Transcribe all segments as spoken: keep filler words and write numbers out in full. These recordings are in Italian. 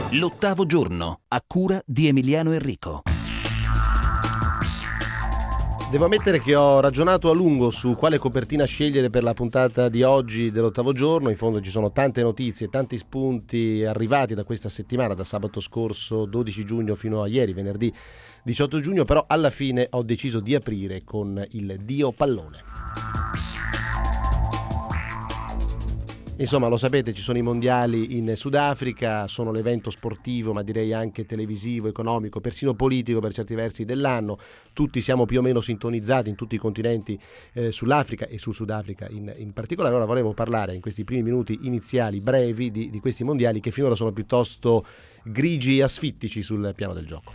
L'ottavo giorno, a cura di Emiliano Enrico. Devo ammettere che ho ragionato a lungo su quale copertina scegliere per la puntata di oggi dell'ottavo giorno. In fondo ci sono tante notizie, tanti spunti arrivati da questa settimana, da sabato scorso dodici giugno fino a ieri, venerdì diciotto giugno, però alla fine ho deciso di aprire con il Dio Pallone. Insomma, lo sapete, ci sono i mondiali in Sudafrica, sono l'evento sportivo, ma direi anche televisivo, economico, persino politico per certi versi dell'anno. Tutti siamo più o meno sintonizzati in tutti i continenti eh, sull'Africa e sul Sudafrica in, in particolare. Allora volevo parlare in questi primi minuti iniziali, brevi, di, di questi mondiali che finora sono piuttosto grigi e asfittici sul piano del gioco.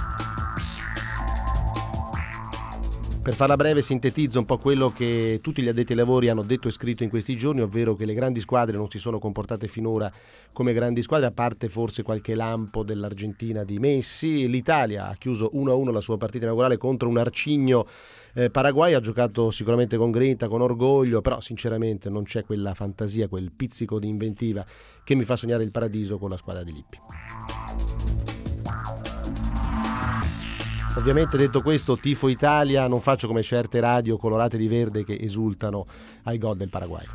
Per farla breve sintetizzo un po' quello che tutti gli addetti ai lavori hanno detto e scritto in questi giorni, ovvero che le grandi squadre non si sono comportate finora come grandi squadre, a parte forse qualche lampo dell'Argentina di Messi. L'Italia ha chiuso uno a uno la sua partita inaugurale contro un arcigno eh, Paraguay, ha giocato sicuramente con grinta, con orgoglio, però sinceramente non c'è quella fantasia, quel pizzico di inventiva che mi fa sognare il paradiso con la squadra di Lippi. Ovviamente, detto questo, tifo Italia, non faccio come certe radio colorate di verde che esultano ai gol del Paraguay.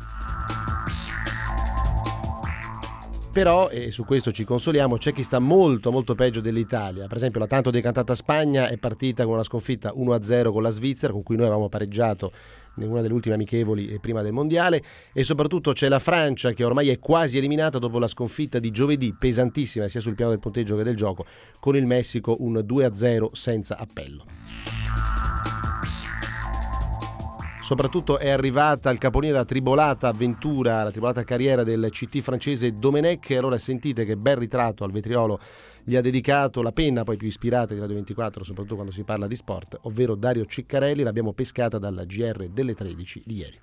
Però, e su questo ci consoliamo, c'è chi sta molto molto peggio dell'Italia. Per esempio la tanto decantata Spagna è partita con una sconfitta uno a zero con la Svizzera, con cui noi avevamo pareggiato in una delle ultime amichevoli prima del mondiale, e soprattutto c'è la Francia che ormai è quasi eliminata dopo la sconfitta di giovedì, pesantissima sia sul piano del punteggio che del gioco, con il Messico un due a zero senza appello. Soprattutto è arrivata al capolino la tribolata avventura, la tribolata carriera del C T francese Domenech, e allora sentite che bel ritratto al vetriolo gli ha dedicato la penna poi più ispirata di Radio ventiquattro, soprattutto quando si parla di sport, ovvero Dario Ciccarelli. L'abbiamo pescata dalla G R delle tredici di ieri.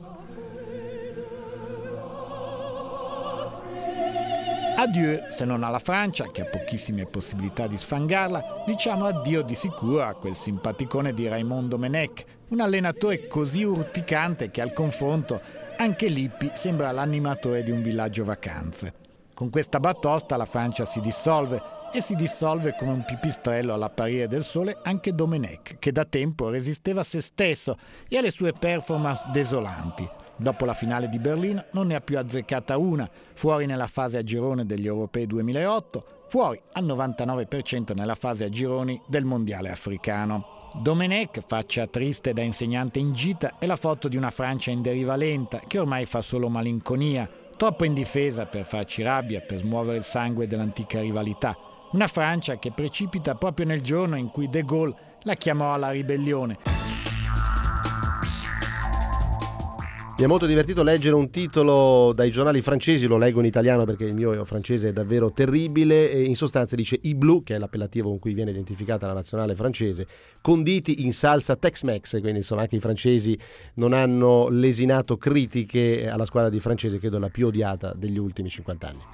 Addio, se non alla Francia, che ha pochissime possibilità di sfangarla, diciamo addio di sicuro a quel simpaticone di Raymond Domenech, un allenatore così urticante che al confronto anche Lippi sembra l'animatore di un villaggio vacanze. Con questa batosta la Francia si dissolve, e si dissolve come un pipistrello all'apparire del sole anche Domenech, che da tempo resisteva a se stesso e alle sue performance desolanti. Dopo la finale di Berlino non ne ha più azzeccata una, fuori nella fase a girone degli Europei duemilaotto, fuori al novantanove per cento nella fase a gironi del Mondiale africano. Domenech, faccia triste da insegnante in gita, è la foto di una Francia in deriva lenta che ormai fa solo malinconia, troppo indifesa per farci rabbia, per smuovere il sangue dell'antica rivalità. Una Francia che precipita proprio nel giorno in cui De Gaulle la chiamò alla ribellione. Mi ha molto divertito leggere un titolo dai giornali francesi, lo leggo in italiano perché il mio francese è davvero terribile, e in sostanza dice i Blu, che è l'appellativo con cui viene identificata la nazionale francese, conditi in salsa Tex-Mex, quindi insomma anche i francesi non hanno lesinato critiche alla squadra di francese, credo la più odiata degli ultimi cinquanta anni.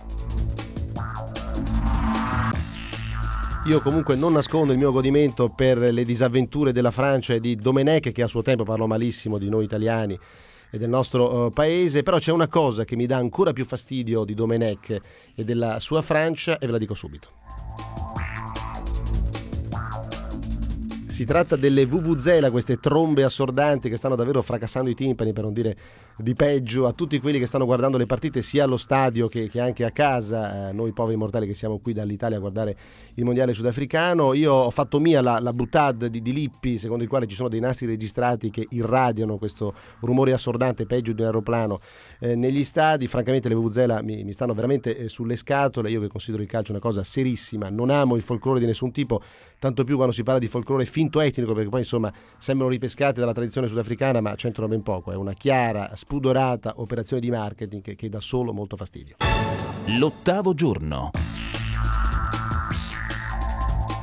Io comunque non nascondo il mio godimento per le disavventure della Francia e di Domenech, che a suo tempo parlò malissimo di noi italiani e del nostro uh, paese, però c'è una cosa che mi dà ancora più fastidio di Domenech e della sua Francia, e ve la dico subito. Si tratta delle vuvuzela, queste trombe assordanti che stanno davvero fracassando i timpani, per non dire di peggio, a tutti quelli che stanno guardando le partite sia allo stadio che, che anche a casa, eh, noi poveri mortali che siamo qui dall'Italia a guardare il mondiale sudafricano. Io ho fatto mia la, la boutade di, di Lippi, secondo il quale ci sono dei nastri registrati che irradiano questo rumore assordante, peggio di un aeroplano, eh, negli stadi. Francamente le vuvuzela mi, mi stanno veramente eh, sulle scatole. Io che considero il calcio una cosa serissima, non amo il folklore di nessun tipo, tanto più quando si parla di folklore finto etnico, perché poi insomma sembrano ripescate dalla tradizione sudafricana, ma c'entrano ben poco. È una chiara, spudorata operazione di marketing che, che dà solo molto fastidio. L'ottavo giorno.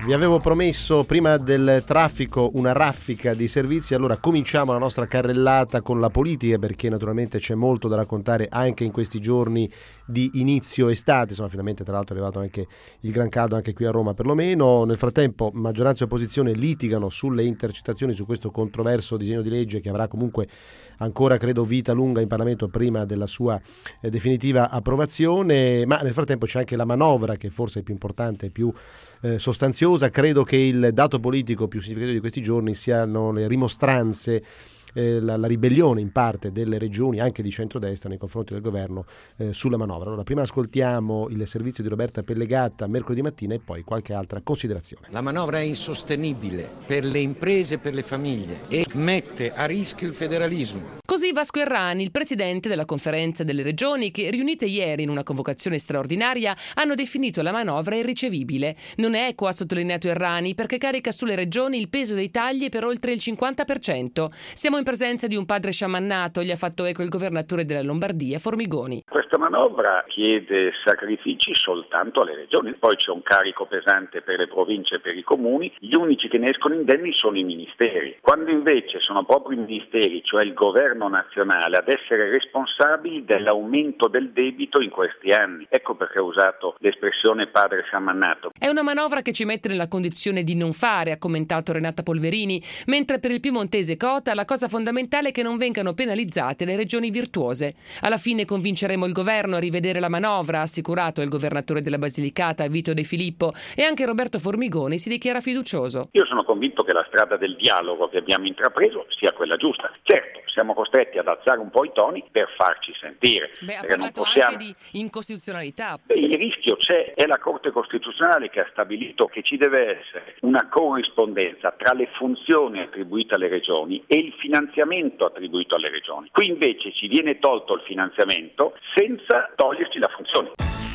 Vi avevo promesso prima del traffico una raffica di servizi, allora cominciamo la nostra carrellata con la politica, perché naturalmente c'è molto da raccontare anche in questi giorni di inizio estate. Insomma, finalmente tra l'altro è arrivato anche il gran caldo anche qui a Roma perlomeno. Nel frattempo maggioranza e opposizione litigano sulle intercettazioni, su questo controverso disegno di legge che avrà comunque ancora credo vita lunga in Parlamento prima della sua eh, definitiva approvazione, ma nel frattempo c'è anche la manovra che forse è più importante e più eh, sostanziosa. Credo che il dato politico più significativo di questi giorni siano le rimostranze, eh, la, la ribellione in parte delle regioni, anche di centrodestra, nei confronti del governo eh, sulla manovra. Allora prima ascoltiamo il servizio di Roberta Pellegatta mercoledì mattina e poi qualche altra considerazione. La manovra è insostenibile per le imprese e per le famiglie e mette a rischio il federalismo. Così Vasco Errani, il presidente della Conferenza delle Regioni, che riunite ieri in una convocazione straordinaria hanno definito la manovra irricevibile. Non è equa, ha sottolineato Errani, perché carica sulle regioni il peso dei tagli per oltre il cinquanta per cento. Siamo in presenza di un padre sciamannato, gli ha fatto eco il governatore della Lombardia, Formigoni. Questa manovra chiede sacrifici soltanto alle regioni, poi c'è un carico pesante per le province e per i comuni, gli unici che ne escono indenni sono i ministeri, quando invece sono proprio i ministeri, cioè il governo nazionale, ad essere responsabili dell'aumento del debito in questi anni. Ecco perché ho usato l'espressione padre sciamannato. È una manovra che ci mette nella condizione di non fare, ha commentato Renata Polverini, mentre per il piemontese Cota la cosa fondamentale è che non vengano penalizzate le regioni virtuose. Alla fine convinceremo il governo a rivedere la manovra, ha assicurato il governatore della Basilicata Vito De Filippo, e anche Roberto Formigoni si dichiara fiducioso. Io sono convinto che la strada del dialogo che abbiamo intrapreso sia quella giusta. Certo, siamo costretti ad alzare un po' i toni per farci sentire. Beh, ha perché non parlato possiamo... anche di incostituzionalità. Beh, il rischio c'è, è la Corte Costituzionale che ha stabilito che ci deve essere una corrispondenza tra le funzioni attribuite alle regioni e il finanziamento attribuito alle regioni. Qui invece ci viene tolto il finanziamento senza toglierci la funzione.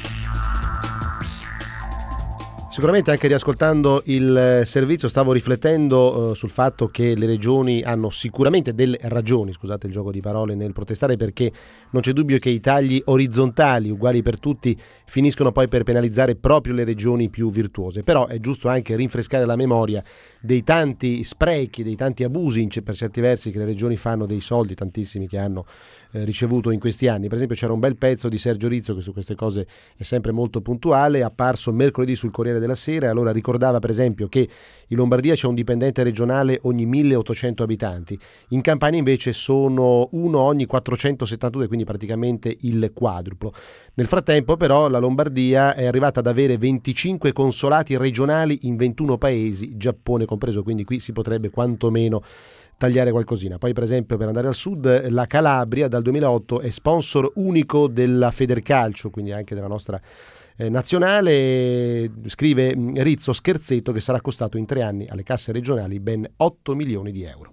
Sicuramente anche riascoltando il servizio stavo riflettendo uh, sul fatto che le regioni hanno sicuramente delle ragioni, scusate il gioco di parole, nel protestare, perché non c'è dubbio che i tagli orizzontali uguali per tutti finiscono poi per penalizzare proprio le regioni più virtuose. Però è giusto anche rinfrescare la memoria dei tanti sprechi, dei tanti abusi per certi versi che le regioni fanno dei soldi, tantissimi che hanno eh, ricevuto in questi anni. Per esempio c'era un bel pezzo di Sergio Rizzo che su queste cose è sempre molto puntuale, è apparso mercoledì sul Corriere della Sera, e allora ricordava per esempio che in Lombardia c'è un dipendente regionale ogni milleottocento abitanti, in Campania invece sono uno ogni quattrocentosettantadue, quindi praticamente il quadruplo. Nel frattempo però la Lombardia è arrivata ad avere venticinque consolati regionali in ventuno paesi, Giappone compreso, quindi qui si potrebbe quantomeno tagliare qualcosina. Poi per esempio, per andare al sud, la Calabria dal duemilaotto è sponsor unico della Federcalcio, quindi anche della nostra eh, nazionale. Scrive Rizzo scherzetto che sarà costato in tre anni alle casse regionali ben otto milioni di euro.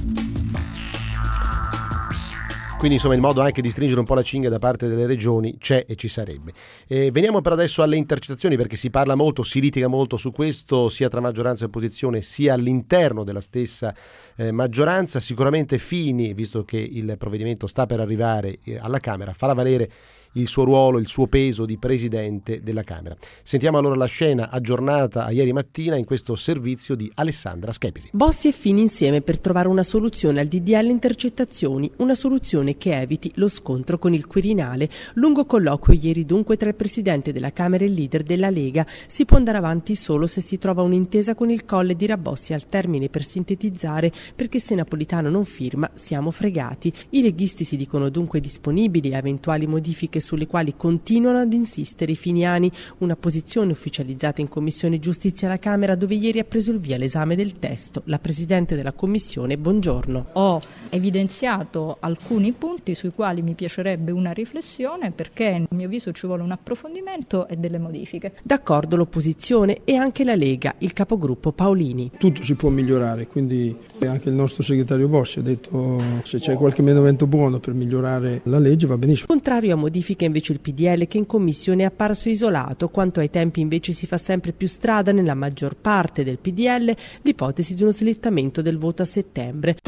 Quindi insomma il modo anche di stringere un po' la cinghia da parte delle regioni c'è e ci sarebbe. E veniamo per adesso alle intercettazioni, perché si parla molto, si litiga molto su questo, sia tra maggioranza e opposizione, sia all'interno della stessa eh, maggioranza. Sicuramente Fini, visto che il provvedimento sta per arrivare eh, alla Camera, farà valere il suo ruolo, il suo peso di presidente della Camera. Sentiamo allora la scena aggiornata a ieri mattina in questo servizio di Alessandra Schepisi. Bossi e Fini insieme per trovare una soluzione al D D L intercettazioni, una soluzione che eviti lo scontro con il Quirinale. Lungo colloquio ieri dunque tra il presidente della Camera e il leader della Lega. Si può andare avanti solo se si trova un'intesa con il Colle, dirà Bossi al termine per sintetizzare, perché se Napolitano non firma siamo fregati. I leghisti si dicono dunque disponibili a eventuali modifiche sulle quali continuano ad insistere i finiani, una posizione ufficializzata in Commissione Giustizia alla Camera, dove ieri ha preso il via l'esame del testo la Presidente della Commissione. Buongiorno. Ho evidenziato alcuni punti sui quali mi piacerebbe una riflessione, perché a mio avviso ci vuole un approfondimento e delle modifiche. D'accordo l'opposizione e anche la Lega, il capogruppo Paolini. Tutto si può migliorare, quindi anche il nostro segretario Bossi ha detto se c'è qualche emendamento buono per migliorare la legge va benissimo. Contrario a modifiche invece il P D L, che in commissione è apparso isolato. Quanto ai tempi invece si fa sempre più strada nella maggior parte del P D L l'ipotesi di uno slittamento del voto a settembre.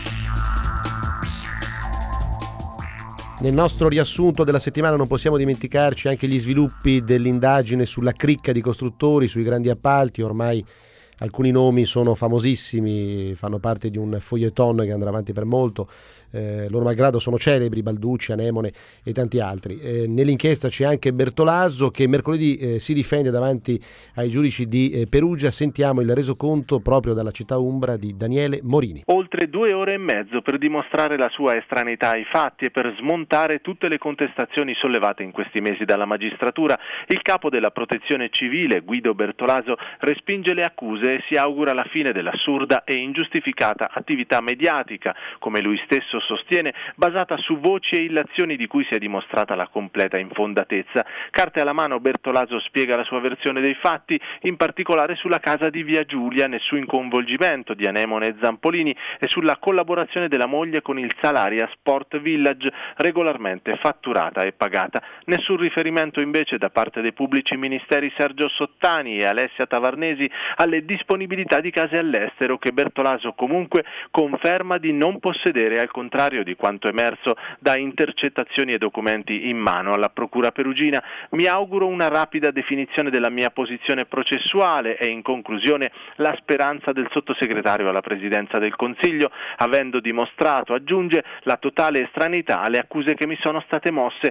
Nel nostro riassunto della settimana non possiamo dimenticarci anche gli sviluppi dell'indagine sulla cricca di costruttori, sui grandi appalti. Ormai alcuni nomi sono famosissimi, fanno parte di un feuilleton che andrà avanti per molto. Eh, loro malgrado sono celebri, Balducci, Anemone e tanti altri. Eh, nell'inchiesta c'è anche Bertolaso che mercoledì eh, si difende davanti ai giudici di eh, Perugia. Sentiamo il resoconto proprio dalla città umbra di Daniele Morini. Oltre due ore e mezzo per dimostrare la sua estraneità ai fatti e per smontare tutte le contestazioni sollevate in questi mesi dalla magistratura, il capo della protezione civile, Guido Bertolaso, respinge le accuse e si augura la fine dell'assurda e ingiustificata attività mediatica, come lui stesso sostiene, basata su voci e illazioni di cui si è dimostrata la completa infondatezza. Carte alla mano, Bertolaso spiega la sua versione dei fatti, in particolare sulla casa di Via Giulia, nessun coinvolgimento di Anemone e Zampolini e sulla collaborazione della moglie con il Salaria Sport Village, regolarmente fatturata e pagata. Nessun riferimento invece da parte dei pubblici ministeri Sergio Sottani e Alessia Tavarnesi alle disponibilità di case all'estero, che Bertolaso comunque conferma di non possedere, al contrario di quanto emerso da intercettazioni e documenti in mano alla Procura perugina. Mi auguro una rapida definizione della mia posizione processuale e, in conclusione, la speranza del sottosegretario alla Presidenza del Consiglio, avendo dimostrato, aggiunge, la totale estraneità alle accuse che mi sono state mosse.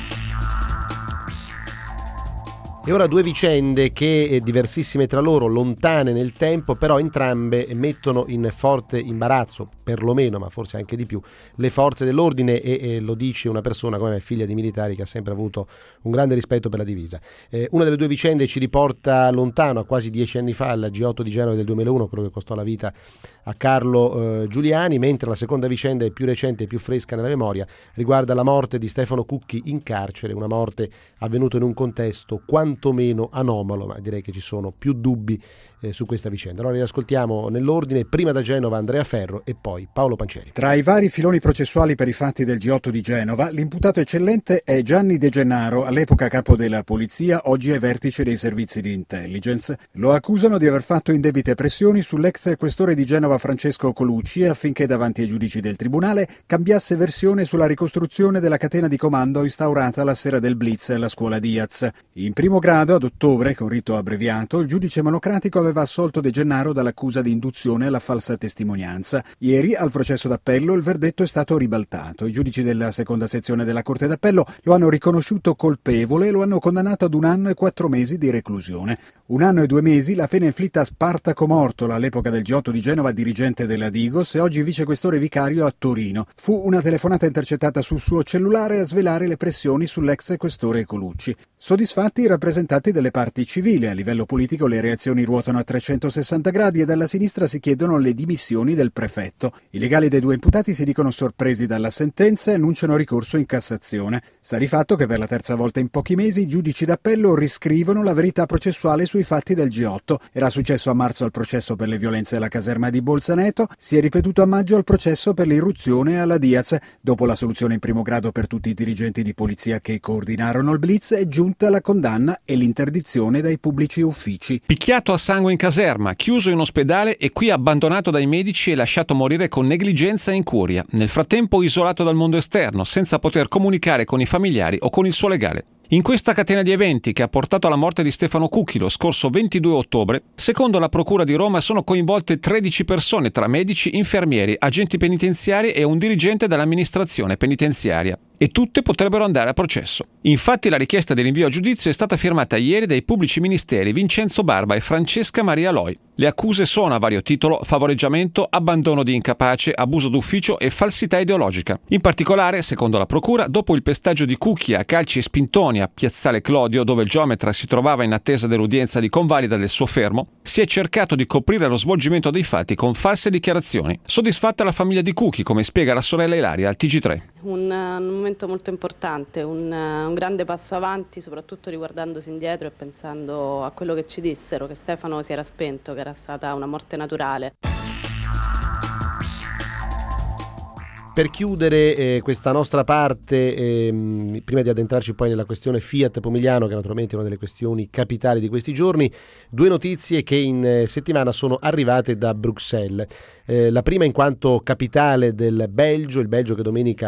E ora due vicende che, eh, diversissime tra loro, lontane nel tempo, però entrambe mettono in forte imbarazzo, perlomeno, ma forse anche di più, le forze dell'ordine e, e lo dice una persona come me, figlia di militari, che ha sempre avuto un grande rispetto per la divisa. Eh, una delle due vicende ci riporta lontano, a quasi dieci anni fa, al G otto di Genova del duemilauno, quello che costò la vita a Carlo eh, Giuliani, mentre la seconda vicenda è più recente e più fresca nella memoria, riguarda la morte di Stefano Cucchi in carcere, una morte avvenuta in un contesto quantomeno anomalo, ma direi che ci sono più dubbi eh, su questa vicenda. Allora riascoltiamo nell'ordine, prima da Genova Andrea Ferro e poi Paolo Pancieri. Tra i vari filoni processuali per i fatti del G otto di Genova, l'imputato eccellente è Gianni De Gennaro, all'epoca capo della polizia, oggi ai vertici dei servizi di intelligence. Lo accusano di aver fatto indebite pressioni sull'ex questore di Genova Francesco Colucci affinché davanti ai giudici del tribunale cambiasse versione sulla ricostruzione della catena di comando instaurata la sera del blitz alla scuola Diaz. In primo grado, ad ottobre, con rito abbreviato, il giudice monocratico aveva assolto De Gennaro dall'accusa di induzione alla falsa testimonianza. Ieri, al processo d'appello, il verdetto è stato ribaltato. I giudici della seconda sezione della Corte d'Appello lo hanno riconosciuto colpevole e lo hanno condannato ad un anno e quattro mesi di reclusione. Un anno e due mesi la pena inflitta a Spartaco Mortola, all'epoca del G otto di Genova dirigente della Digos e oggi vicequestore vicario a Torino. Fu una telefonata intercettata sul suo cellulare a svelare le pressioni sull'ex questore Colucci. Soddisfatti i rappresentanti delle parti civili. A livello politico le reazioni ruotano a trecentosessanta gradi e dalla sinistra si chiedono le dimissioni del prefetto. I legali dei due imputati si dicono sorpresi dalla sentenza e annunciano ricorso in Cassazione. Sta di fatto che per la terza volta in pochi mesi i giudici d'appello riscrivono la verità processuale sui fatti del G otto. Era successo a marzo al processo per le violenze alla caserma di Bolzaneto, si è ripetuto a maggio al processo per l'irruzione alla Diaz. Dopo la soluzione in primo grado per tutti i dirigenti di polizia che coordinarono il blitz, è giunta la condanna e l'interdizione dai pubblici uffici. Picchiato a sangue in caserma, chiuso in ospedale e qui abbandonato dai medici e lasciato morire con negligenza e incuria. Nel frattempo isolato dal mondo esterno, senza poter comunicare con i familiari o con il suo legale. In questa catena di eventi che ha portato alla morte di Stefano Cucchi lo scorso ventidue ottobre, secondo la Procura di Roma sono coinvolte tredici persone tra medici, infermieri, agenti penitenziari e un dirigente dell'amministrazione penitenziaria. E tutte potrebbero andare a processo. Infatti la richiesta di rinvio a giudizio è stata firmata ieri dai pubblici ministeri Vincenzo Barba e Francesca Maria Loi. Le accuse sono a vario titolo favoreggiamento, abbandono di incapace, abuso d'ufficio e falsità ideologica. In particolare, secondo la procura, dopo il pestaggio di Cucchi a calci e spintoni a Piazzale Clodio, dove il geometra si trovava in attesa dell'udienza di convalida del suo fermo, si è cercato di coprire lo svolgimento dei fatti con false dichiarazioni. Soddisfatta la famiglia di Cucchi, come spiega la sorella Ilaria al T G tre. Un, un momento molto importante, un, un grande passo avanti, soprattutto riguardandosi indietro e pensando a quello che ci dissero, che Stefano si era spento, che era stata una morte naturale. Per chiudere eh, questa nostra parte, eh, prima di addentrarci poi nella questione Fiat Pomigliano, che naturalmente è una delle questioni capitali di questi giorni, due notizie che in eh, settimana sono arrivate da Bruxelles. Eh, la prima in quanto capitale del Belgio, il Belgio che domenica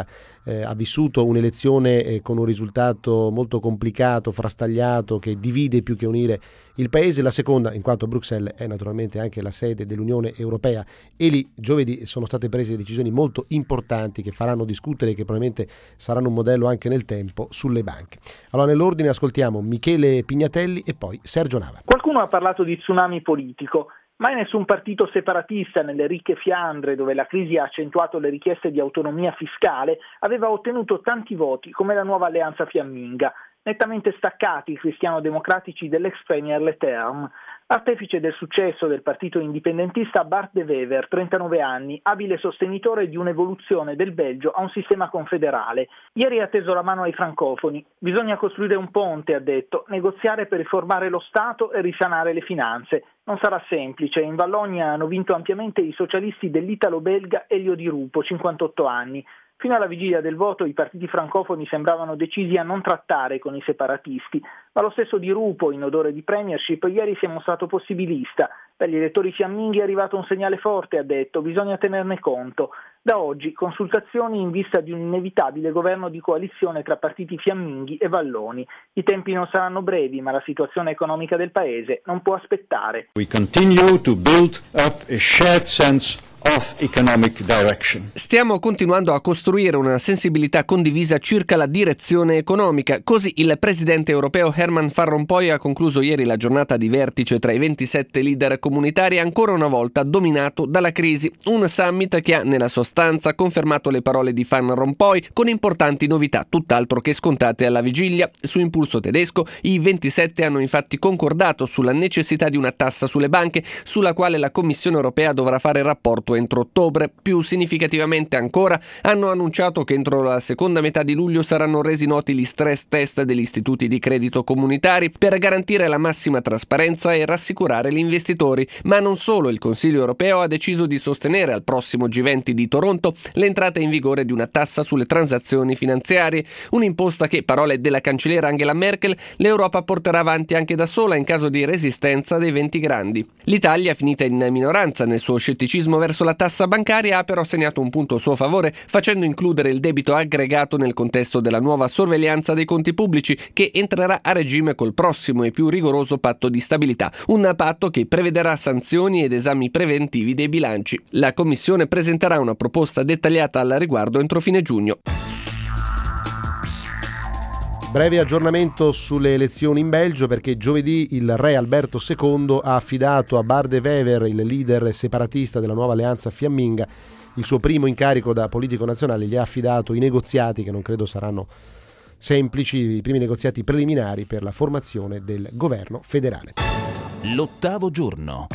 eh, ha vissuto un'elezione eh, con un risultato molto complicato, frastagliato, che divide più che unire il paese. La seconda, in quanto Bruxelles è naturalmente anche la sede dell'Unione Europea, e lì giovedì sono state prese decisioni molto importanti che faranno discutere e che probabilmente saranno un modello anche nel tempo sulle banche. Allora, nell'ordine ascoltiamo Michele Pignatelli e poi Sergio Nava. Qualcuno ha parlato di tsunami politico. Mai nessun partito separatista nelle ricche Fiandre, dove la crisi ha accentuato le richieste di autonomia fiscale, aveva ottenuto tanti voti come la nuova alleanza fiamminga, nettamente staccati i cristiano-democratici dell'ex premier Leterme. Artefice del successo del partito indipendentista Bart De Wever, trentanove anni, abile sostenitore di un'evoluzione del Belgio a un sistema confederale. Ieri ha teso la mano ai francofoni. Bisogna costruire un ponte, ha detto, negoziare per riformare lo Stato e risanare le finanze. Non sarà semplice. In Vallonia hanno vinto ampiamente i socialisti dell'italo-belga Elio Di Rupo, cinquantotto anni. Fino alla vigilia del voto i partiti francofoni sembravano decisi a non trattare con i separatisti, ma lo stesso Di Rupo, in odore di premiership, ieri si è mostrato possibilista. Dagli elettori fiamminghi è arrivato un segnale forte, ha detto, bisogna tenerne conto. Da oggi consultazioni in vista di un inevitabile governo di coalizione tra partiti fiamminghi e valloni. I tempi non saranno brevi, ma la situazione economica del paese non può aspettare. We continue to build up a shared sense of economic direction. Stiamo continuando a costruire una sensibilità condivisa circa la direzione economica. Così il presidente europeo Herman Van Rompuy ha concluso ieri la giornata di vertice tra i ventisette leader comunitari, ancora una volta dominato dalla crisi. Un summit che ha nella sostanza confermato le parole di Van Rompuy con importanti novità, tutt'altro che scontate alla vigilia. Su impulso tedesco, i ventisette hanno infatti concordato sulla necessità di una tassa sulle banche, sulla quale la Commissione europea dovrà fare rapporto entro ottobre. Più significativamente ancora, hanno annunciato che entro la seconda metà di luglio saranno resi noti gli stress test degli istituti di credito comunitari per garantire la massima trasparenza e rassicurare gli investitori. Ma non solo, il Consiglio europeo ha deciso di sostenere al prossimo G venti di Toronto l'entrata in vigore di una tassa sulle transazioni finanziarie, un'imposta che, parole della cancelliera Angela Merkel, l'Europa porterà avanti anche da sola in caso di resistenza dei venti grandi. L'Italia, finita in minoranza nel suo scetticismo verso la tassa bancaria, ha però segnato un punto a suo favore, facendo includere il debito aggregato nel contesto della nuova sorveglianza dei conti pubblici, che entrerà a regime col prossimo e più rigoroso patto di stabilità, un patto che prevederà sanzioni ed esami preventivi dei bilanci. La Commissione presenterà una proposta dettagliata al riguardo entro fine giugno. Breve aggiornamento sulle elezioni in Belgio, perché giovedì il re Alberto secondo ha affidato a Bart De Wever, il leader separatista della nuova alleanza fiamminga, il suo primo incarico da politico nazionale. Gli ha affidato i negoziati, che non credo saranno semplici, i primi negoziati preliminari per la formazione del governo federale. L'ottavo giorno.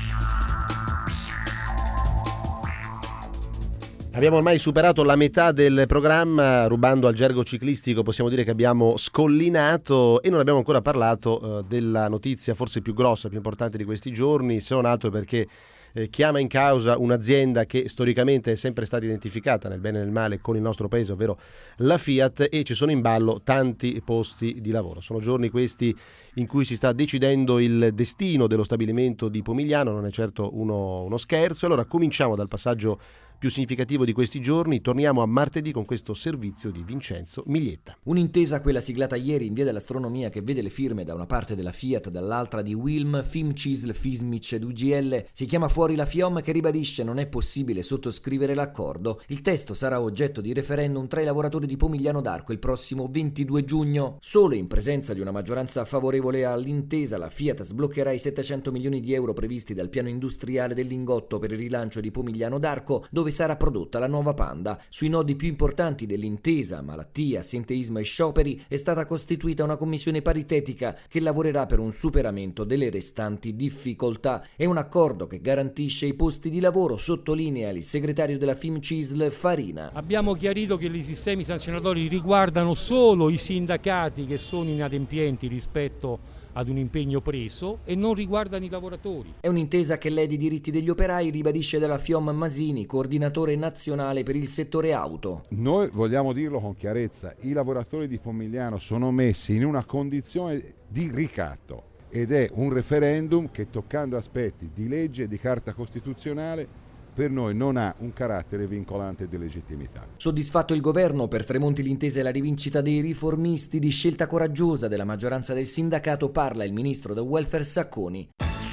Abbiamo ormai superato la metà del programma, rubando al gergo ciclistico possiamo dire che abbiamo scollinato, e non abbiamo ancora parlato eh, della notizia forse più grossa, più importante di questi giorni. Sono nato perché eh, chiama in causa un'azienda che storicamente è sempre stata identificata nel bene e nel male con il nostro paese, ovvero la Fiat, e ci sono in ballo tanti posti di lavoro. Sono giorni questi in cui si sta decidendo il destino dello stabilimento di Pomigliano, non è certo uno, uno scherzo. Allora cominciamo dal passaggio più significativo di questi giorni. Torniamo a martedì con questo servizio di Vincenzo Miglietta. Un'intesa, quella siglata ieri in via dell'Astronomia, che vede le firme da una parte della Fiat, dall'altra di Wilm, Fimcisl, Fismic ed U G L. Si chiama fuori la FIOM, che ribadisce non è possibile sottoscrivere l'accordo. Il testo sarà oggetto di referendum tra i lavoratori di Pomigliano d'Arco il prossimo ventidue giugno. Solo in presenza di una maggioranza favorevole all'intesa, la Fiat sbloccherà i settecento milioni di euro previsti dal piano industriale del Lingotto per il rilancio di Pomigliano d'Arco, dove sarà prodotta la nuova Panda. Sui nodi più importanti dell'intesa, malattia, assenteismo e scioperi, è stata costituita una commissione paritetica che lavorerà per un superamento delle restanti difficoltà. È un accordo che garantisce i posti di lavoro, sottolinea il segretario della Fimcisl Farina. Abbiamo chiarito che i sistemi sanzionatori riguardano solo i sindacati che sono inadempienti rispetto ad un impegno preso e non riguardano i lavoratori. È un'intesa che lede i diritti degli operai, ribadisce della FIOM Masini, coordinatore nazionale per il settore auto. Noi vogliamo dirlo con chiarezza, i lavoratori di Pomigliano sono messi in una condizione di ricatto ed è un referendum che, toccando aspetti di legge e di carta costituzionale, per noi non ha un carattere vincolante di legittimità. Soddisfatto il governo, per Tremonti l'intesa è la rivincita dei riformisti. Di scelta coraggiosa della maggioranza del sindacato parla il ministro del welfare Sacconi.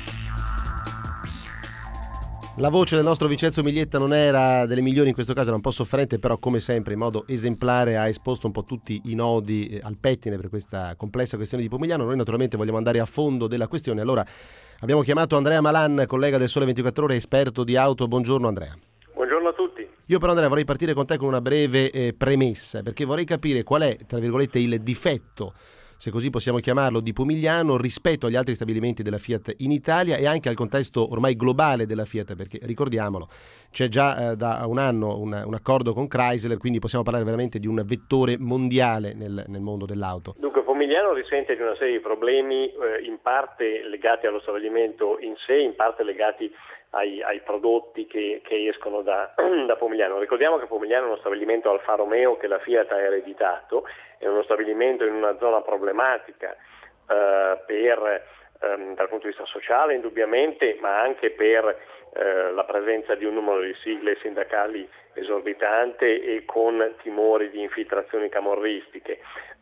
La voce del nostro Vincenzo Miglietta non era delle migliori in questo caso, era un po' sofferente, però come sempre in modo esemplare ha esposto un po' tutti i nodi eh, al pettine per questa complessa questione di Pomigliano. Noi naturalmente vogliamo andare a fondo della questione, allora abbiamo chiamato Andrea Malan, collega del Sole ventiquattro Ore, esperto di auto. Buongiorno Andrea. Buongiorno a tutti. Io però Andrea vorrei partire con te con una breve eh, premessa, perché vorrei capire qual è, tra virgolette, il difetto, se così possiamo chiamarlo, di Pomigliano rispetto agli altri stabilimenti della Fiat in Italia e anche al contesto ormai globale della Fiat, perché ricordiamolo, c'è già eh, da un anno un, un accordo con Chrysler, quindi possiamo parlare veramente di un vettore mondiale nel, nel mondo dell'auto. Dunque Pomigliano risente di una serie di problemi eh, in parte legati allo stabilimento in sé, in parte legati ai, ai prodotti che, che escono da, da Pomigliano. Ricordiamo che Pomigliano è uno stabilimento Alfa Romeo che la Fiat ha ereditato, è uno stabilimento in una zona problematica eh, per, ehm, dal punto di vista sociale indubbiamente, ma anche per eh, la presenza di un numero di sigle sindacali esorbitante e con timori di infiltrazioni camorristiche.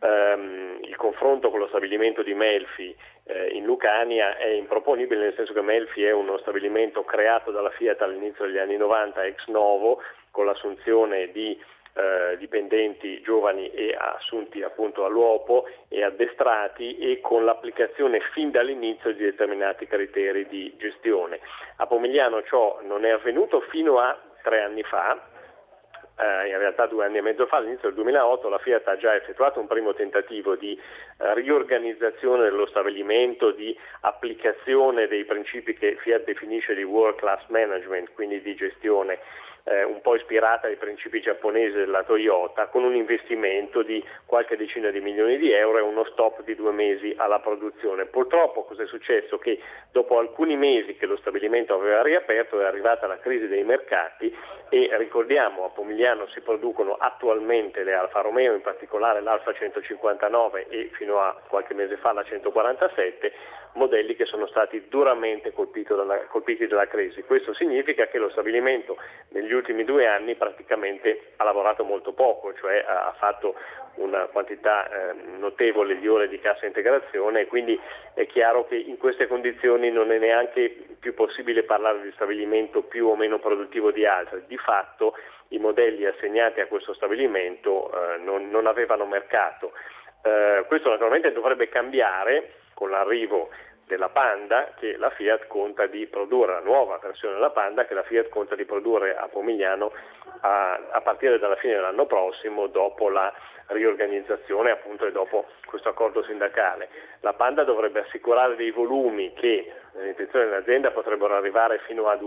Um, il confronto con lo stabilimento di Melfi eh, in Lucania è improponibile, nel senso che Melfi è uno stabilimento creato dalla Fiat all'inizio degli anni novanta ex novo, con l'assunzione di eh, dipendenti giovani e assunti appunto all'uopo e addestrati, e con l'applicazione fin dall'inizio di determinati criteri di gestione. A Pomigliano ciò non è avvenuto fino a tre anni fa. Uh, in realtà due anni e mezzo fa, all'inizio del duemilaotto, la Fiat ha già effettuato un primo tentativo di uh, riorganizzazione dello stabilimento, di applicazione dei principi che Fiat definisce di world class management, quindi di gestione eh, un po' ispirata ai principi giapponesi della Toyota, con un investimento di qualche decina di milioni di euro e uno stop di due mesi alla produzione. Purtroppo cosa è successo? Che dopo alcuni mesi che lo stabilimento aveva riaperto è arrivata la crisi dei mercati e ricordiamo a Pomigliano si producono attualmente le Alfa Romeo, in particolare l'Alfa centocinquantanove e fino a qualche mese fa la centoquarantasette, modelli che sono stati duramente colpiti dalla, colpiti dalla crisi. Questo significa che lo stabilimento negli ultimi due anni praticamente ha lavorato molto poco, cioè ha fatto una quantità eh, notevole di ore di cassa integrazione, e quindi è chiaro che in queste condizioni non è neanche più possibile parlare di stabilimento più o meno produttivo di altri. Di fatto i modelli assegnati a questo stabilimento eh, non, non avevano mercato. Eh, questo naturalmente dovrebbe cambiare con l'arrivo della Panda, che la Fiat conta di produrre, la nuova versione della Panda che la Fiat conta di produrre a Pomigliano a, a partire dalla fine dell'anno prossimo, dopo la riorganizzazione appunto e dopo questo accordo sindacale. La Panda dovrebbe assicurare dei volumi che nell'intenzione dell'azienda potrebbero arrivare fino a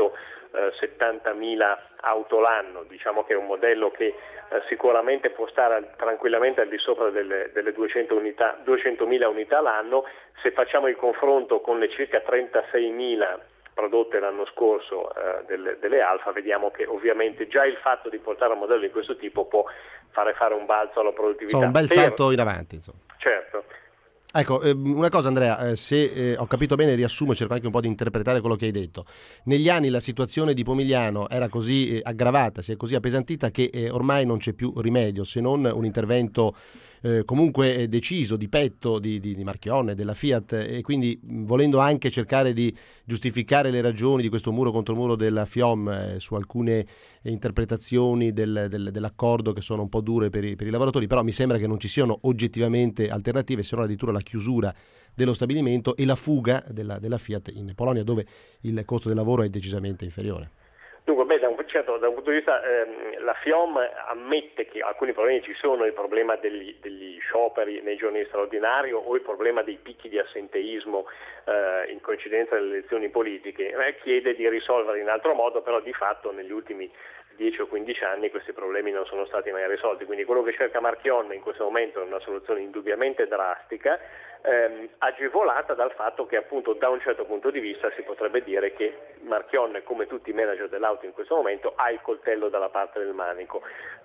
duecentosettantamila auto l'anno. Diciamo che è un modello che eh, sicuramente può stare tranquillamente al di sopra delle, delle duecento unità, duecentomila unità l'anno. Se facciamo il confronto con le circa trentaseimila prodotte l'anno scorso eh, delle, delle Alfa, vediamo che ovviamente già il fatto di portare un modello di questo tipo può fare fare un balzo alla produttività. Insomma, un bel salto per... in avanti. Insomma. Certo. Ecco, eh, una cosa Andrea, eh, se eh, ho capito bene, riassumo, cerco anche un po' di interpretare quello che hai detto. Negli anni la situazione di Pomigliano era così eh, aggravata, si è così appesantita che eh, ormai non c'è più rimedio se non un intervento eh, comunque eh, deciso, di petto di, di, di Marchionne, della Fiat, e quindi mh, volendo anche cercare di giustificare le ragioni di questo muro contro muro della FIOM eh, su alcune eh, interpretazioni del, del, dell'accordo che sono un po' dure per i, per i lavoratori, però mi sembra che non ci siano oggettivamente alternative, se non addirittura la chiusura dello stabilimento e la fuga della, della Fiat in Polonia, dove il costo del lavoro è decisamente inferiore. Dunque, beh, da un, certo, da un punto di vista ehm, la FIOM ammette che alcuni problemi ci sono, il problema degli, degli scioperi nei giorni straordinari o il problema dei picchi di assenteismo eh, in coincidenza delle elezioni politiche, eh, chiede di risolvere in altro modo, però di fatto negli ultimi dieci o quindici anni questi problemi non sono stati mai risolti, quindi quello che cerca Marchionne in questo momento è una soluzione indubbiamente drastica, ehm, agevolata dal fatto che appunto da un certo punto di vista si potrebbe dire che Marchionne, come tutti i manager dell'auto in questo momento, ha il coltello dalla parte del manico.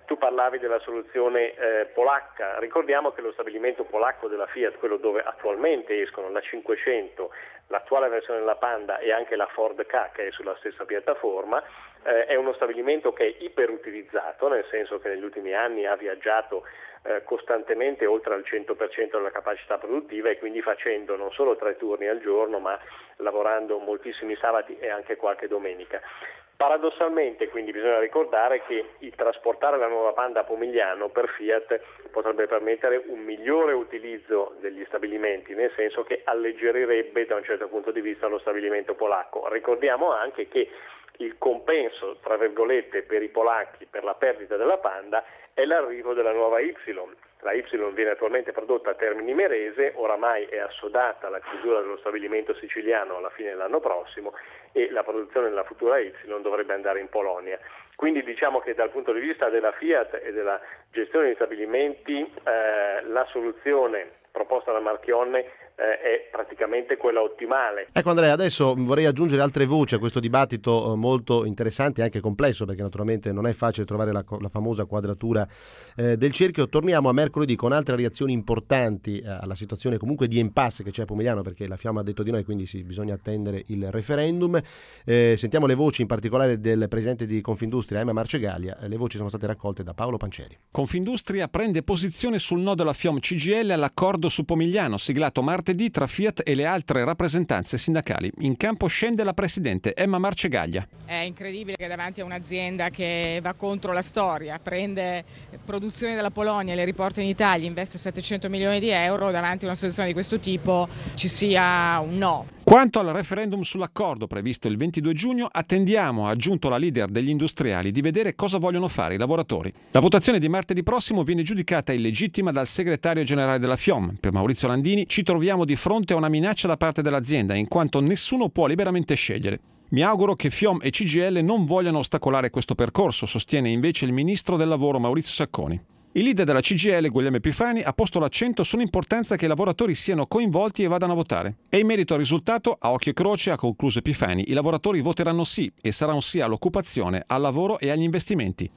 Tu parlavi della soluzione eh, polacca, ricordiamo che lo stabilimento polacco della Fiat, quello dove attualmente escono la cinquecento, l'attuale versione della Panda e anche la Ford Ka, che è sulla stessa piattaforma, eh, è uno stabilimento che è iperutilizzato, nel senso che negli ultimi anni ha viaggiato eh, costantemente oltre al cento per cento della capacità produttiva e quindi facendo non solo tre turni al giorno ma lavorando moltissimi sabati e anche qualche domenica. Paradossalmente quindi bisogna ricordare che il trasportare la nuova Panda a Pomigliano per Fiat potrebbe permettere un migliore utilizzo degli stabilimenti, nel senso che alleggerirebbe da un certo punto di vista lo stabilimento polacco. Ricordiamo anche che il compenso, tra virgolette, per i polacchi per la perdita della Panda è l'arrivo della nuova Y. La Y viene attualmente prodotta a Termini Imerese, oramai è assodata la chiusura dello stabilimento siciliano alla fine dell'anno prossimo e la produzione della futura Y dovrebbe andare in Polonia. Quindi diciamo che dal punto di vista della Fiat e della gestione degli stabilimenti eh, la soluzione proposta da Marchionne eh, è praticamente quella ottimale. Ecco Andrea, adesso vorrei aggiungere altre voci a questo dibattito eh, molto interessante e anche complesso, perché naturalmente non è facile trovare la, la famosa quadratura eh, del cerchio. Torniamo a mercoledì con altre reazioni importanti eh, alla situazione comunque di impasse che c'è a Pomigliano, perché la Fiamma ha detto di no e quindi sì, bisogna attendere il referendum. Eh, sentiamo le voci in particolare del presidente di Confindustria, Emma Marcegaglia. Le voci sono state raccolte da Paolo Pancieri. Confindustria prende posizione sul no della Fiom C G I L all'accordo su Pomigliano, siglato martedì tra Fiat e le altre rappresentanze sindacali. In campo scende la presidente Emma Marcegaglia. È incredibile che davanti a un'azienda che va contro la storia, prende produzioni dalla Polonia e le riporta in Italia, investe settecento milioni di euro, davanti a una situazione di questo tipo ci sia un no. Quanto al referendum sull'accordo previsto il ventidue giugno, attendiamo, ha aggiunto la leader degli industriali, di vedere cosa vogliono fare i lavoratori. La votazione di martedì prossimo viene giudicata illegittima dal segretario generale della Fiom. Per Maurizio Landini ci troviamo di fronte a una minaccia da parte dell'azienda, in quanto nessuno può liberamente scegliere. Mi auguro che Fiom e C G I L non vogliano ostacolare questo percorso, sostiene invece il ministro del lavoro Maurizio Sacconi. Il leader della C G I L, Guglielmo Epifani, ha posto l'accento sull'importanza che i lavoratori siano coinvolti e vadano a votare. E in merito al risultato, a occhio e croce, ha concluso Epifani, i lavoratori voteranno sì e sarà un sì all'occupazione, al lavoro e agli investimenti.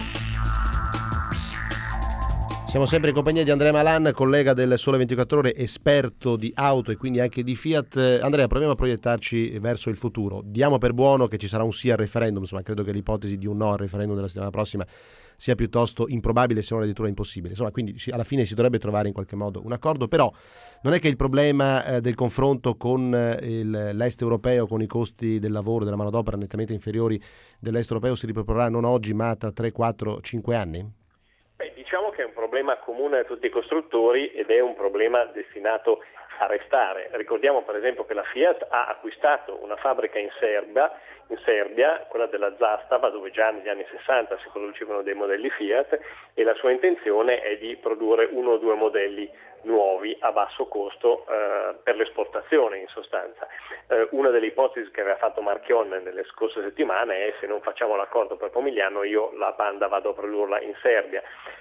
Siamo sempre in compagnia di Andrea Malan, collega del Sole ventiquattro Ore, esperto di auto e quindi anche di Fiat. Andrea, proviamo a proiettarci verso il futuro. Diamo per buono che ci sarà un sì al referendum, insomma credo che l'ipotesi di un no al referendum della settimana prossima sia piuttosto improbabile, se non addirittura impossibile. Insomma, quindi alla fine si dovrebbe trovare in qualche modo un accordo, però non è che il problema eh, del confronto con eh, il, l'est europeo, con i costi del lavoro, della manodopera nettamente inferiori dell'est europeo, si riproporrà non oggi ma tra tre, quattro, cinque anni? Beh, diciamo che è un problema comune a tutti i costruttori ed è un problema destinato a restare. Ricordiamo per esempio che la Fiat ha acquistato una fabbrica in Serbia, in Serbia, quella della Zastava, dove già negli anni sessanta si producevano dei modelli Fiat, e la sua intenzione è di produrre uno o due modelli nuovi a basso costo eh, per l'esportazione in sostanza. Eh, una delle ipotesi che aveva fatto Marchionne nelle scorse settimane è: se non facciamo l'accordo per Pomigliano io la Panda vado a produrla in Serbia.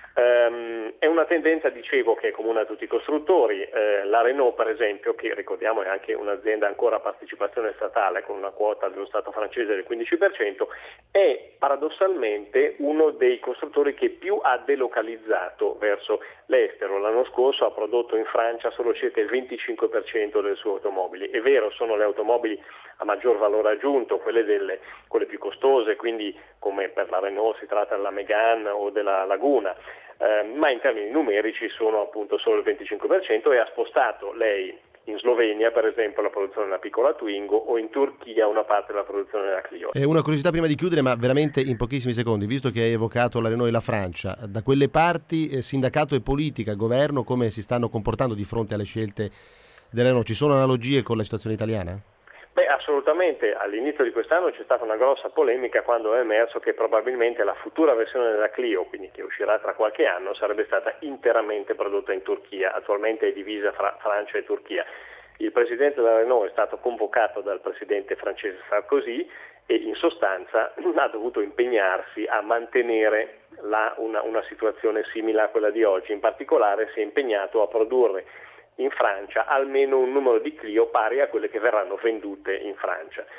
Um, è una tendenza, dicevo, che è comune a tutti i costruttori. Eh, la Renault per esempio, che ricordiamo è anche un'azienda ancora a partecipazione statale con una quota dello Stato francese del quindici per cento, è paradossalmente uno dei costruttori che più ha delocalizzato verso l'estero. L'anno scorso ha prodotto in Francia solo circa il venticinque per cento delle sue automobili. È vero, sono le automobili a maggior valore aggiunto, quelle, delle, quelle più costose, quindi come per la Renault si tratta della Megane o della Laguna, eh, ma in termini numerici sono appunto solo il venticinque per cento, e ha spostato lei in Slovenia per esempio la produzione della piccola Twingo, o in Turchia una parte della produzione della Clio. Eh, una curiosità prima di chiudere, ma veramente in pochissimi secondi, visto che hai evocato la Renault e la Francia, da quelle parti eh, sindacato e politica, governo, come si stanno comportando di fronte alle scelte della Renault? Ci sono analogie con la situazione italiana? Beh, assolutamente. All'inizio di quest'anno c'è stata una grossa polemica quando è emerso che probabilmente la futura versione della Clio, quindi che uscirà tra qualche anno, sarebbe stata interamente prodotta in Turchia. Attualmente è divisa fra Francia e Turchia. Il presidente della Renault è stato convocato dal presidente francese Sarkozy e in sostanza ha dovuto impegnarsi a mantenere la, una, una situazione simile a quella di oggi. In particolare si è impegnato a produrre in Francia almeno un numero di Clio pari a quelle che verranno vendute in Francia.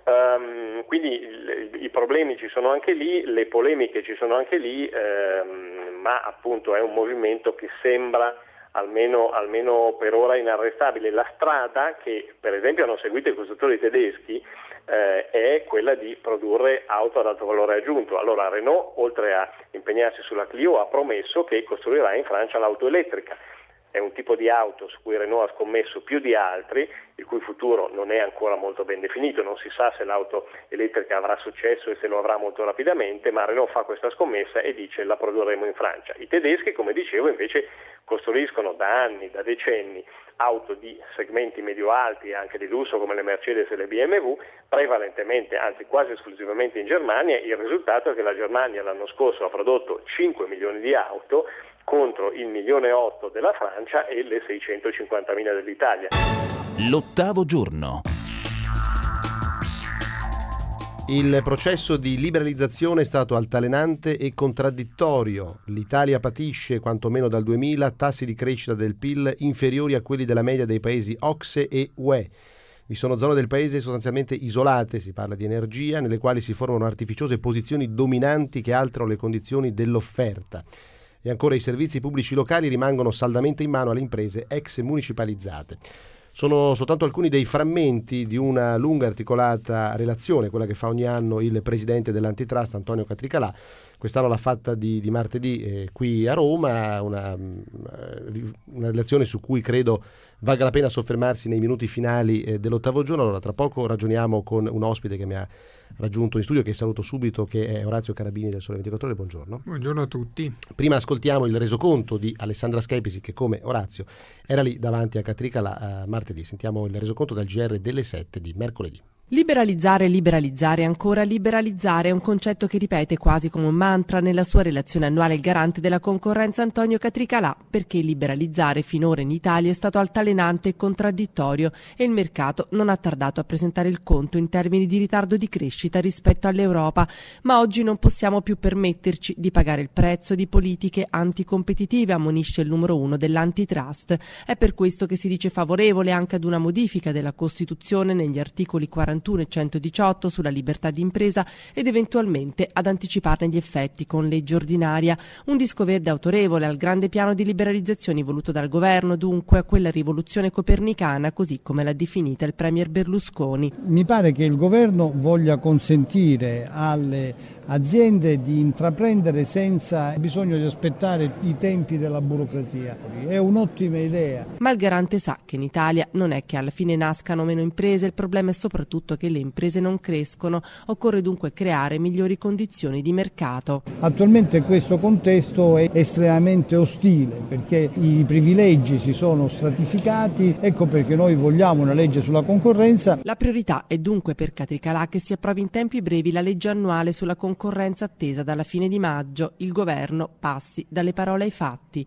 Um, quindi il, i problemi ci sono anche lì, le polemiche ci sono anche lì, um, ma appunto è un movimento che sembra almeno, almeno per ora inarrestabile. La strada che per esempio hanno seguito i costruttori tedeschi eh, è quella di produrre auto ad alto valore aggiunto. Allora Renault, oltre a impegnarsi sulla Clio, ha promesso che costruirà in Francia l'auto elettrica. È un tipo di auto su cui Renault ha scommesso più di altri, il cui futuro non è ancora molto ben definito, non si sa se l'auto elettrica avrà successo e se lo avrà molto rapidamente, ma Renault fa questa scommessa e dice la produrremo in Francia. I tedeschi, come dicevo, invece costruiscono da anni, da decenni, auto di segmenti medio-alti e anche di lusso come le Mercedes e le B M W, prevalentemente, anzi quasi esclusivamente in Germania. Il risultato è che la Germania l'anno scorso ha prodotto cinque milioni di auto contro il milione e otto della Francia e le seicentocinquantamila dell'Italia. L'ottavo giorno. Il processo di liberalizzazione è stato altalenante e contraddittorio. L'Italia patisce, quantomeno dal duemila, tassi di crescita del P I L inferiori a quelli della media dei paesi O C S E e U E. Vi sono zone del paese sostanzialmente isolate, si parla di energia, nelle quali si formano artificiose posizioni dominanti che alterano le condizioni dell'offerta. E ancora i servizi pubblici locali rimangono saldamente in mano alle imprese ex municipalizzate. Sono soltanto alcuni dei frammenti di una lunga articolata relazione, quella che fa ogni anno il presidente dell'Antitrust, Antonio Catricalà. Quest'anno l'ha fatta di, di martedì eh, qui a Roma, una, una relazione su cui credo valga la pena soffermarsi nei minuti finali eh, dell'ottavo giorno. Allora, tra poco ragioniamo con un ospite che mi ha raggiunto in studio, che saluto subito, che è Orazio Carabini del Sole ventiquattro Ore. Buongiorno. Buongiorno a tutti. Prima ascoltiamo il resoconto di Alessandra Schepisi, che come Orazio era lì davanti a Catricalà uh, martedì. Sentiamo il resoconto dal G R delle sette di mercoledì. Liberalizzare, liberalizzare, ancora liberalizzare è un concetto che ripete quasi come un mantra nella sua relazione annuale il garante della concorrenza Antonio Catricalà, perché liberalizzare finora in Italia è stato altalenante e contraddittorio e il mercato non ha tardato a presentare il conto in termini di ritardo di crescita rispetto all'Europa, ma oggi non possiamo più permetterci di pagare il prezzo di politiche anticompetitive, ammonisce il numero uno dell'Antitrust. È per questo che si dice favorevole anche ad una modifica della Costituzione negli articoli quarantuno e centodiciotto sulla libertà di impresa ed eventualmente ad anticiparne gli effetti con legge ordinaria. Un disco verde autorevole al grande piano di liberalizzazioni voluto dal governo, dunque a quella rivoluzione copernicana, così come l'ha definita il premier Berlusconi. Mi pare che il governo voglia consentire alle aziende di intraprendere senza bisogno di aspettare i tempi della burocrazia. È un'ottima idea. Ma il garante sa che in Italia non è che alla fine nascano meno imprese, il problema è soprattutto che le imprese non crescono, occorre dunque creare migliori condizioni di mercato. Attualmente questo contesto è estremamente ostile perché i privilegi si sono stratificati, ecco perché noi vogliamo una legge sulla concorrenza. La priorità è dunque per Catricalà che si approvi in tempi brevi la legge annuale sulla concorrenza attesa dalla fine di maggio. Il governo passi dalle parole ai fatti.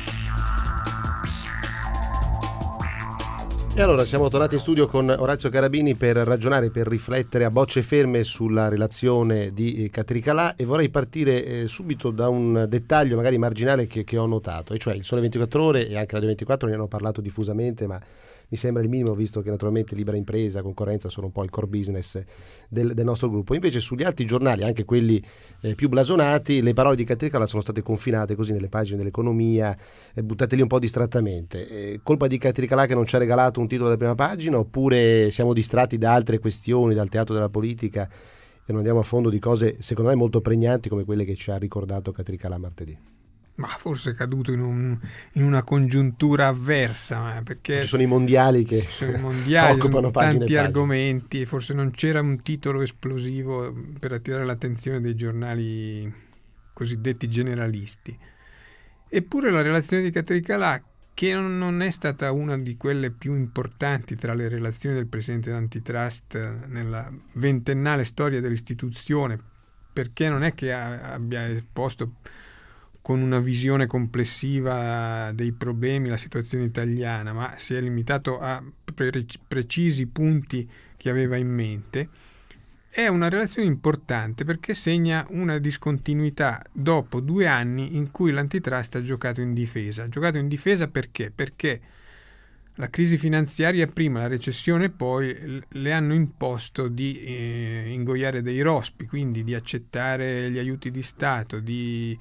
E allora siamo tornati in studio con Orazio Carabini per ragionare, per riflettere a bocce ferme sulla relazione di Catricalà, e vorrei partire eh, subito da un dettaglio magari marginale che, che ho notato, e cioè il Sole ventiquattro Ore e anche Radio ventiquattro ne hanno parlato diffusamente, ma mi sembra il minimo, visto che naturalmente libera impresa, concorrenza sono un po' il core business del, del nostro gruppo. Invece sugli altri giornali, anche quelli eh, più blasonati, le parole di Catricalà sono state confinate così nelle pagine dell'economia, eh, buttate lì un po' distrattamente. Eh, colpa di Catricalà che non ci ha regalato un titolo della prima pagina, oppure siamo distratti da altre questioni, dal teatro della politica, e non andiamo a fondo di cose secondo me molto pregnanti come quelle che ci ha ricordato Catricalà martedì? Ma forse è caduto in, un, in una congiuntura avversa, perché ci sono i mondiali che sono i mondiali, occupano sono pagine tanti e argomenti, e forse non c'era un titolo esplosivo per attirare l'attenzione dei giornali cosiddetti generalisti. Eppure la relazione di Catricalà, che non è stata una di quelle più importanti tra le relazioni del presidente dell'Antitrust nella ventennale storia dell'istituzione, perché non è che abbia esposto con una visione complessiva dei problemi la situazione italiana, ma si è limitato a pre- precisi punti che aveva in mente. È una relazione importante perché segna una discontinuità dopo due anni in cui l'Antitrust ha giocato in difesa. Ha giocato in difesa perché? Perché la crisi finanziaria prima, la recessione poi, le hanno imposto di eh, ingoiare dei rospi, quindi di accettare gli aiuti di Stato, di,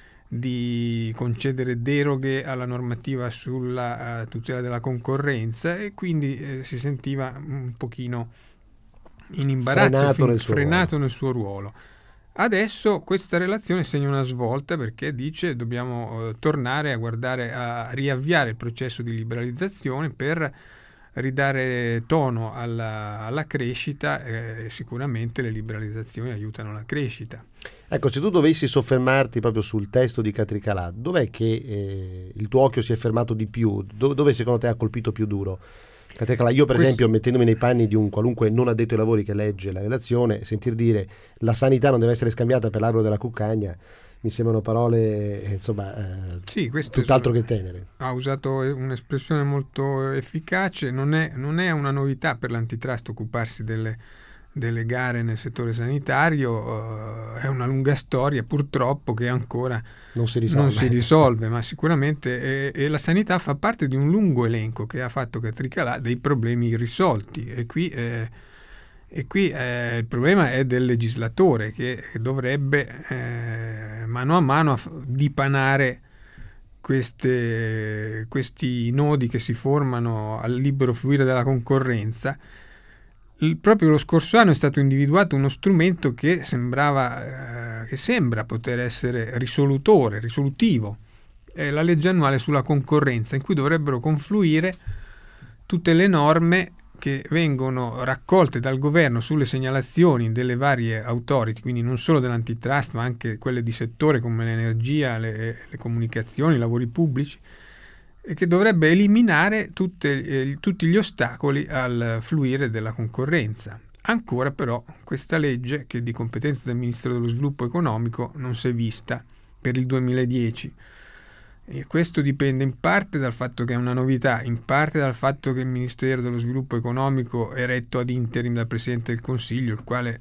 di concedere deroghe alla normativa sulla uh, tutela della concorrenza, e quindi eh, si sentiva un pochino in imbarazzo, frenato, fin, nel, suo frenato nel suo ruolo. Adesso questa relazione segna una svolta, perché dice dobbiamo eh, tornare a guardare, a riavviare il processo di liberalizzazione per ridare tono alla, alla crescita, e sicuramente le liberalizzazioni aiutano la crescita. Ecco, se tu dovessi soffermarti proprio sul testo di Catricalà, dov'è che eh, il tuo occhio si è fermato di più? Do- dove secondo te ha colpito più duro? Catricalà, io per Questo... esempio, mettendomi nei panni di un qualunque non addetto ai lavori che legge la relazione, sentir dire la sanità non deve essere scambiata per l'albero della cuccagna, mi sembrano parole insomma eh, sì, tutt'altro che tenere. Ha usato un'espressione molto efficace. Non è, non è una novità per l'antitrust occuparsi delle, delle gare nel settore sanitario, uh, è una lunga storia purtroppo che ancora non si risolve, non si risolve ma sicuramente e, e la sanità fa parte di un lungo elenco che ha fatto Catricalà dei problemi irrisolti, e qui eh, E qui eh, il problema è del legislatore, che dovrebbe eh, mano a mano dipanare queste, questi nodi che si formano al libero fluire della concorrenza. Il, proprio lo scorso anno è stato individuato uno strumento che sembrava eh, che sembra poter essere risolutore, risolutivo, è la legge annuale sulla concorrenza, in cui dovrebbero confluire tutte le norme che vengono raccolte dal governo sulle segnalazioni delle varie authority, quindi non solo dell'antitrust ma anche quelle di settore come l'energia, le, le comunicazioni, i lavori pubblici, e che dovrebbe eliminare tutte, eh, tutti gli ostacoli al fluire della concorrenza. Ancora però questa legge, che è di competenza del Ministero dello Sviluppo Economico, non si è vista per il duemiladieci. E questo dipende in parte dal fatto che è una novità, in parte dal fatto che il Ministero dello Sviluppo Economico è retto ad interim dal Presidente del Consiglio, il quale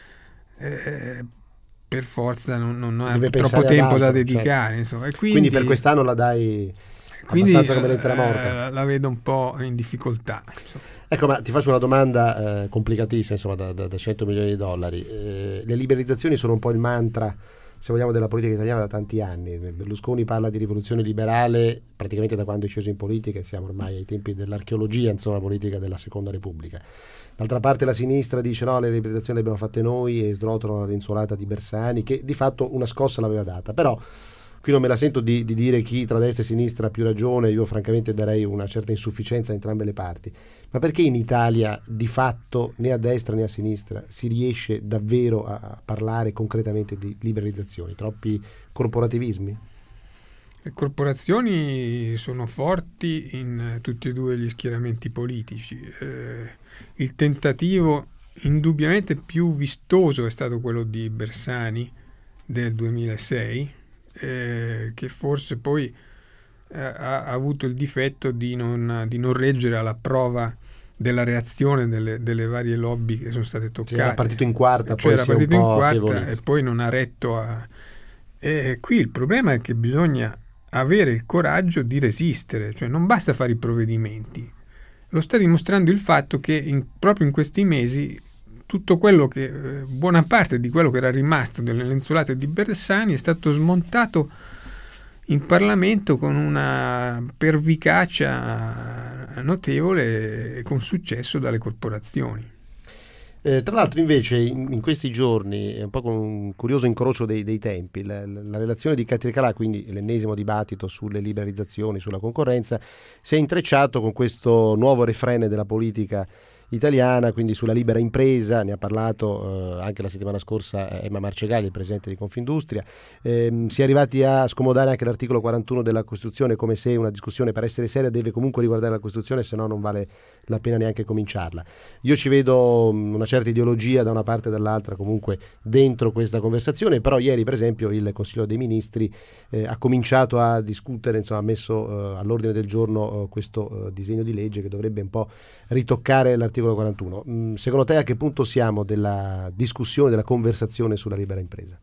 eh, per forza non, non ha troppo tempo altro, da dedicare. Certo. Insomma. E quindi, quindi per quest'anno la dai quindi, abbastanza come lettera morta? Eh, la vedo un po' in difficoltà. Insomma. Ecco, ma ti faccio una domanda eh, complicatissima, insomma, da, da, da cento milioni di dollari. Eh, le liberalizzazioni sono un po' il mantra, se vogliamo, della politica italiana da tanti anni. Berlusconi parla di rivoluzione liberale praticamente da quando è sceso in politica, e siamo ormai ai tempi dell'archeologia, insomma, politica della Seconda Repubblica. D'altra parte la sinistra dice no, le liberalizzazioni le abbiamo fatte noi, e srotolano la lenzuolata di Bersani, che di fatto una scossa l'aveva data. Però qui non me la sento di, di dire chi tra destra e sinistra ha più ragione, io francamente darei una certa insufficienza a entrambe le parti. Ma perché in Italia di fatto né a destra né a sinistra si riesce davvero a parlare concretamente di liberalizzazioni? Troppi corporativismi? Le corporazioni sono forti in tutti e due gli schieramenti politici. Eh, il tentativo indubbiamente più vistoso è stato quello di Bersani del duemilasei, eh, che forse poi eh, ha, ha avuto il difetto di non, di non reggere alla prova della reazione delle, delle varie lobby che sono state toccate. Era partito in quarta, cioè poi era si è un partito po' in quarta affievolito. E poi non ha retto a... E qui il problema è che bisogna avere il coraggio di resistere, cioè non basta fare i provvedimenti. Lo sta dimostrando il fatto che in, proprio in questi mesi tutto quello che, eh, buona parte di quello che era rimasto delle lenzuolate di Bersani è stato smontato in Parlamento con una pervicacia notevole e con successo dalle corporazioni. Eh, tra l'altro invece in, in questi giorni, un po' con un curioso incrocio dei, dei tempi, la, la relazione di Catricalà, quindi l'ennesimo dibattito sulle liberalizzazioni, sulla concorrenza, si è intrecciato con questo nuovo refrene della politica italiana, quindi sulla libera impresa. Ne ha parlato eh, anche la settimana scorsa Emma Marcegaglia, il presidente di Confindustria. Eh, si è arrivati a scomodare anche l'articolo quarantuno della Costituzione, come se una discussione per essere seria deve comunque riguardare la Costituzione, se no non vale la pena neanche cominciarla. Io ci vedo una certa ideologia da una parte e dall'altra comunque dentro questa conversazione, però ieri per esempio il Consiglio dei Ministri eh, ha cominciato a discutere, insomma ha messo eh, all'ordine del giorno eh, questo eh, disegno di legge che dovrebbe un po' ritoccare l'articolo quarantuno. Mm, secondo te a che punto siamo della discussione, della conversazione sulla libera impresa?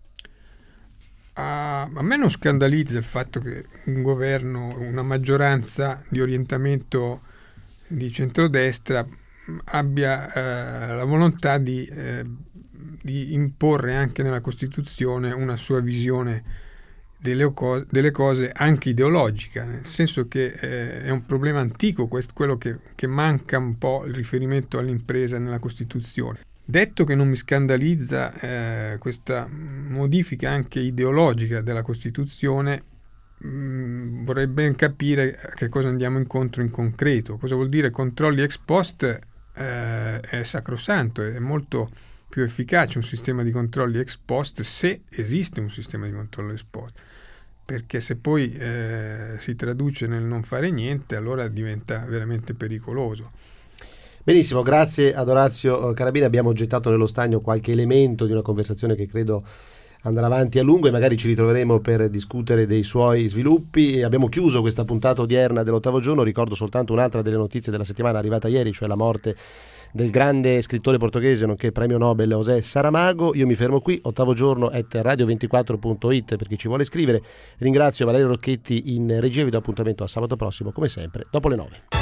A, a me non scandalizza il fatto che un governo, una maggioranza di orientamento di centrodestra abbia eh, la volontà di, eh, di imporre anche nella Costituzione una sua visione delle, co- delle cose anche ideologica, nel senso che eh, è un problema antico questo, quello che, che manca un po' il riferimento all'impresa nella Costituzione. Detto che non mi scandalizza eh, questa modifica anche ideologica della Costituzione, mh, vorrei ben capire a che cosa andiamo incontro in concreto. Cosa vuol dire controlli ex post? Eh, è sacrosanto, è molto più efficace un sistema di controlli ex post, se esiste un sistema di controllo ex post, perché se poi eh, si traduce nel non fare niente, allora diventa veramente pericoloso. Benissimo, grazie ad Orazio Carabina. Abbiamo gettato nello stagno qualche elemento di una conversazione che credo andrà avanti a lungo e magari ci ritroveremo per discutere dei suoi sviluppi. Abbiamo chiuso questa puntata odierna dell'ottavo giorno. Ricordo soltanto un'altra delle notizie della settimana arrivata ieri, cioè la morte del grande scrittore portoghese nonché premio Nobel José Saramago. Io mi fermo qui. Ottavo giorno at radio ventiquattro punto it per chi ci vuole scrivere. Ringrazio Valerio Rocchetti in regia e vi do appuntamento a sabato prossimo come sempre dopo le nove.